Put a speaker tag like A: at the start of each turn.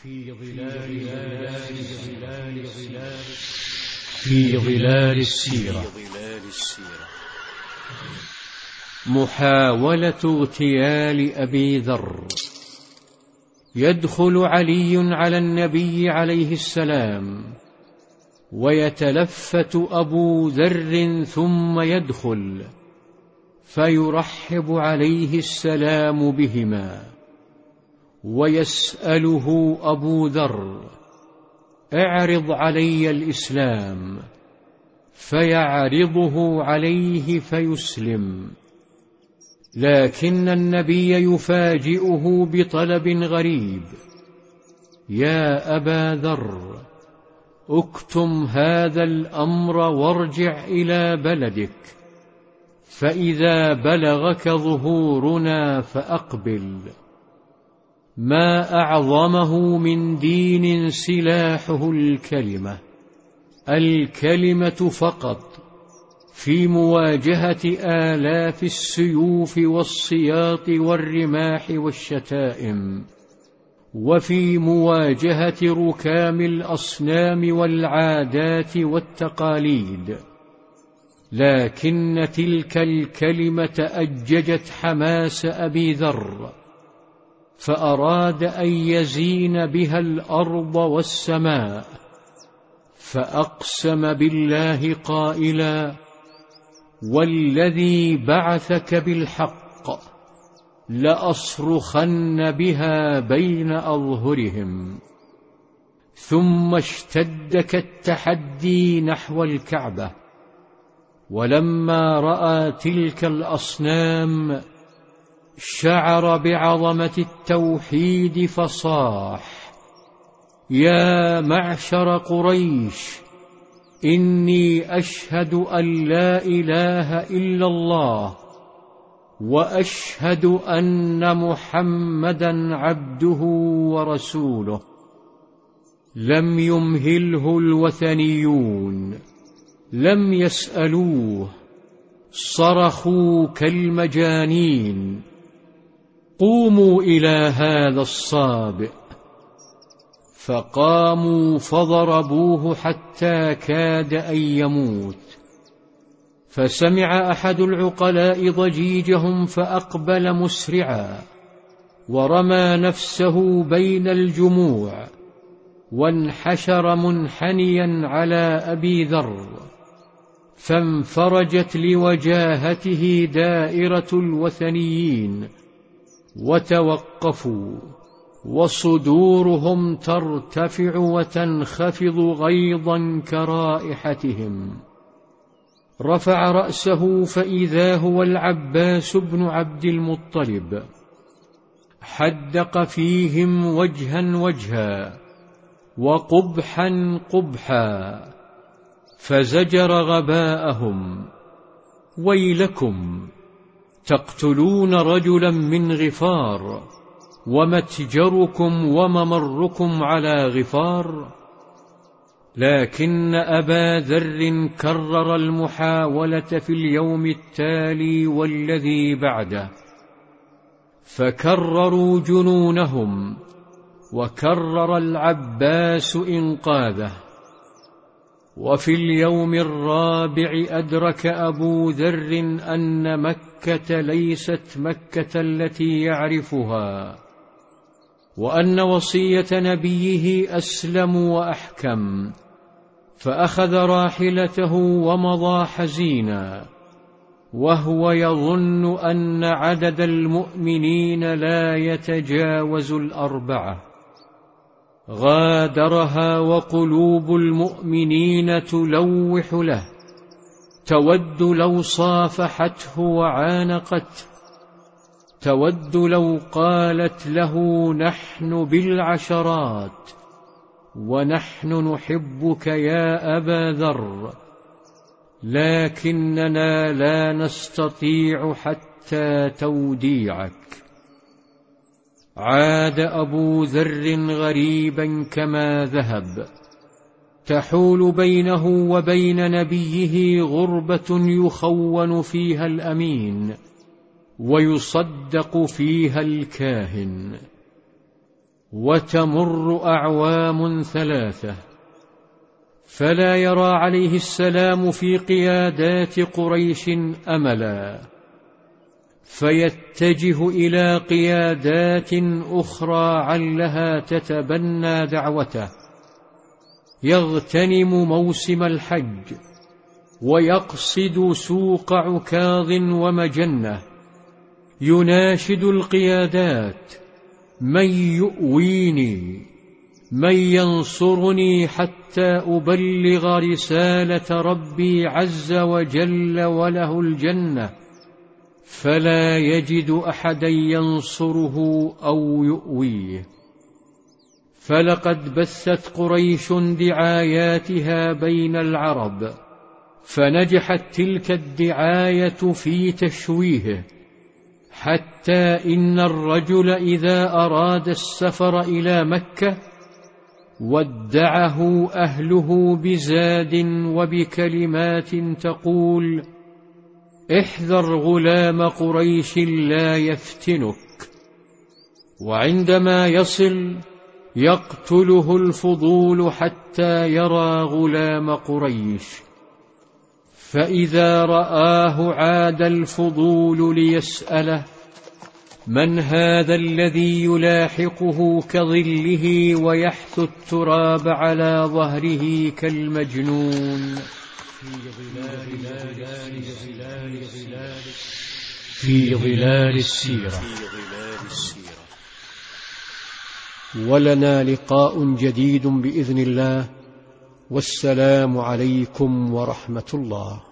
A: في ظلال السيرة. محاولة اغتيال أبي ذر. يدخل علي على النبي عليه السلام ويتلفت أبو ذر ثم يدخل فيرحب عليه السلام بهما، ويسأله أبو ذر: اعرض علي الإسلام، فيعرضه عليه فيسلم. لكن النبي يفاجئه بطلب غريب: يا أبا ذر، اكتم هذا الأمر وارجع إلى بلدك، فإذا بلغك ظهورنا فأقبل. ما أعظمه من دين سلاحه الكلمة، الكلمة فقط، في مواجهة آلاف السيوف والسياط والرماح والشتائم، وفي مواجهة ركام الأصنام والعادات والتقاليد. لكن تلك الكلمة أججت حماس أبي ذر، فأراد أن يزين بها الأرض والسماء، فأقسم بالله قائلا: والذي بعثك بالحق لأصرخن بها بين أظهرهم. ثم اشتد كالتحدي نحو الكعبة، ولما رأى تلك الأصنام شعر بعظمة التوحيد فصاح: يا معشر قريش، إني أشهد أن لا إله إلا الله، وأشهد أن محمدا عبده ورسوله. لم يمهله الوثنيون، لم يسألوه، صرخوا كالمجانين: قوموا إلى هذا الصابئ. فقاموا فضربوه حتى كاد أن يموت. فسمع أحد العقلاء ضجيجهم فأقبل مسرعا، ورمى نفسه بين الجموع، وانحشر منحنيا على أبي ذر، فانفرجت لوجاهته دائرة الوثنيين، وتوقفوا، وصدورهم ترتفع وتنخفض غيظا كرائحتهم. رفع رأسه فإذا هو العباس بن عبد المطلب، حدق فيهم وجها وجها وقبحا قبحا، فزجر غباءهم: ويلكم، تقتلون رجلا من غفار، ومتجركم وممركم على غفار. لكن أبا ذر كرر المحاولة في اليوم التالي والذي بعده، فكرروا جنونهم، وكرر العباس إنقاذه. وفي اليوم الرابع أدرك أبو ذر أن مكة ليست مكة التي يعرفها، وأن وصية نبيه أسلم وأحكم، فأخذ راحلته ومضى حزينا، وهو يظن أن عدد المؤمنين لا يتجاوز 4. غادرها وقلوب المؤمنين تلوح له، تود لو صافحته وعانقته، تود لو قالت له: نحن بالعشرات، ونحن نحبك يا أبا ذر، لكننا لا نستطيع حتى توديعك. عاد أبو ذر غريبا كما ذهب، تحول بينه وبين نبيه غربة يخون فيها الأمين ويصدق فيها الكاهن. وتمر أعوام 3 فلا يرى عليه السلام في قيادات قريش أملا، فيتجه إلى قيادات أخرى علها تتبنى دعوته، يغتنم موسم الحج ويقصد سوق عكاظ ومجنة، يناشد القيادات: من يؤويني، من ينصرني حتى أبلغ رسالة ربي عز وجل وله الجنة، فلا يجد أحدا ينصره أو يؤويه. فلقد بثت قريش دعاياتها بين العرب، فنجحت تلك الدعاية في تشويهه، حتى إن الرجل إذا أراد السفر إلى مكة ودعه أهله بزاد وبكلمات تقول: احذر غلام قريش لا يفتنك، وعندما يصل يقتله الفضول حتى يرى غلام قريش، فإذا رآه عاد الفضول ليسأله: من هذا الذي يلاحقه كظله ويحث التراب على ظهره كالمجنون؟ في ظلال السيرة. ولنا لقاء جديد بإذن الله، والسلام عليكم ورحمة الله.